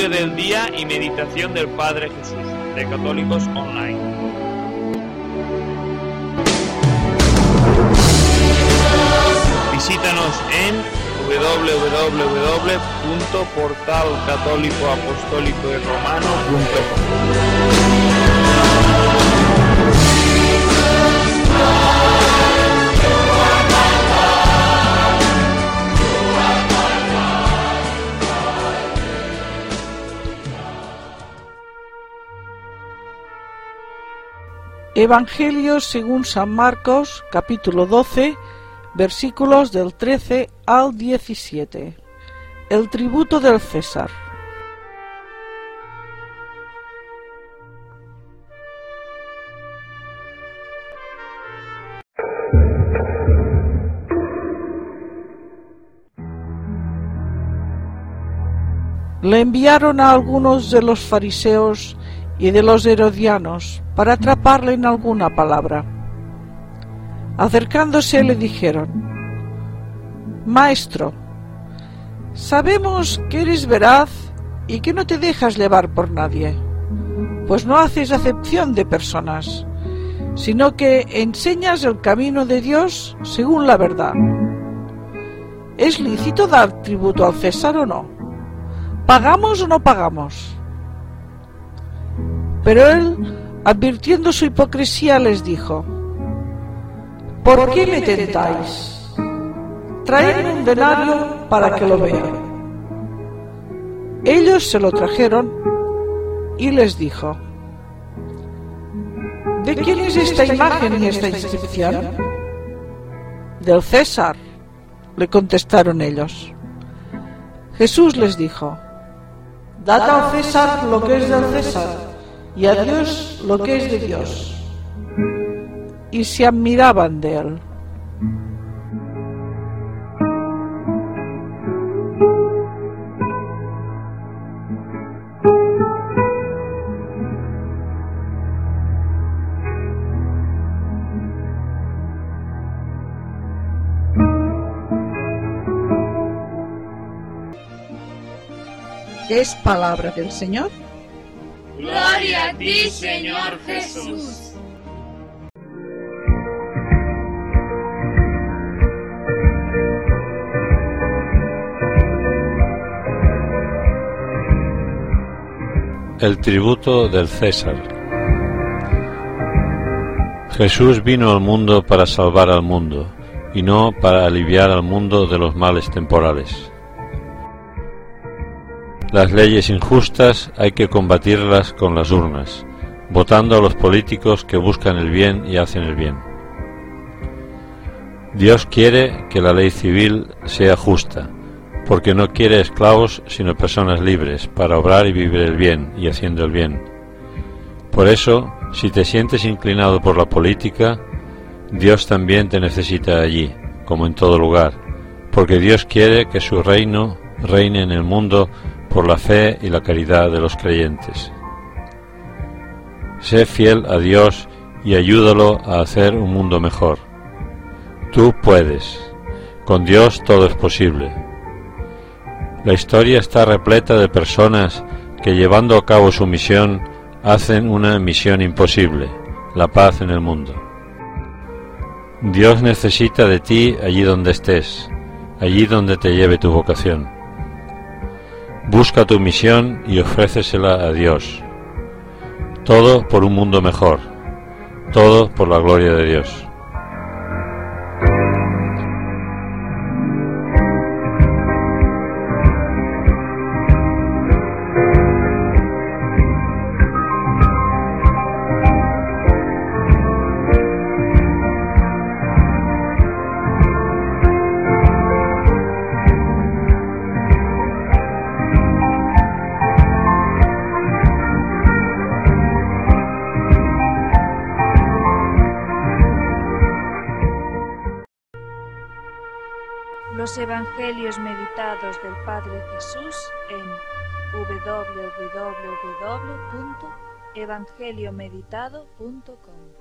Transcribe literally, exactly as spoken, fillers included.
Evangelio del Día y Meditación del Padre Jesús, de Católicos Online. Visítanos en doble u doble u doble u punto portal católico apostólico y romano punto com. Evangelio según San Marcos, capítulo doce, versículos del trece al diecisiete. El tributo del César. Le enviaron a algunos de los fariseos y de los herodianos para atraparle en alguna palabra. Acercándose le dijeron: Maestro, sabemos que eres veraz y que no te dejas llevar por nadie, pues no haces acepción de personas, sino que enseñas el camino de Dios según la verdad. ¿Es lícito dar tributo al César o no? ¿Pagamos o no pagamos? Pero él, advirtiendo su hipocresía, les dijo: ¿Por qué me tentáis? Traedme un denario para que lo vea. Ellos se lo trajeron y les dijo: ¿De quién es esta imagen y esta inscripción? Del César, le contestaron ellos. Jesús les dijo: Dad al César lo que es del César, y a Dios lo que es de Dios. Y se admiraban de él. Es palabra del Señor. Gloria a ti, Señor Jesús. El tributo del César. Jesús vino al mundo para salvar al mundo, y no para aliviar al mundo de los males temporales. Las leyes injustas hay que combatirlas con las urnas, votando a los políticos que buscan el bien y hacen el bien. Dios quiere que la ley civil sea justa, porque no quiere esclavos sino personas libres para obrar y vivir el bien y haciendo el bien. Por eso, si te sientes inclinado por la política, Dios también te necesita allí, como en todo lugar, porque Dios quiere que su reino reine en el mundo por la fe y la caridad de los creyentes. Sé fiel a Dios y ayúdalo a hacer un mundo mejor. Tú puedes. Con Dios todo es posible. La historia está repleta de personas que, llevando a cabo su misión, hacen una misión imposible, la paz en el mundo. Dios necesita de ti allí donde estés, allí donde te lleve tu vocación. Busca tu misión y ofrécesela a Dios. Todo por un mundo mejor, todo por la gloria de Dios. Los Evangelios meditados del Padre Jesús en doble u doble u doble u punto evangeliomeditado punto com.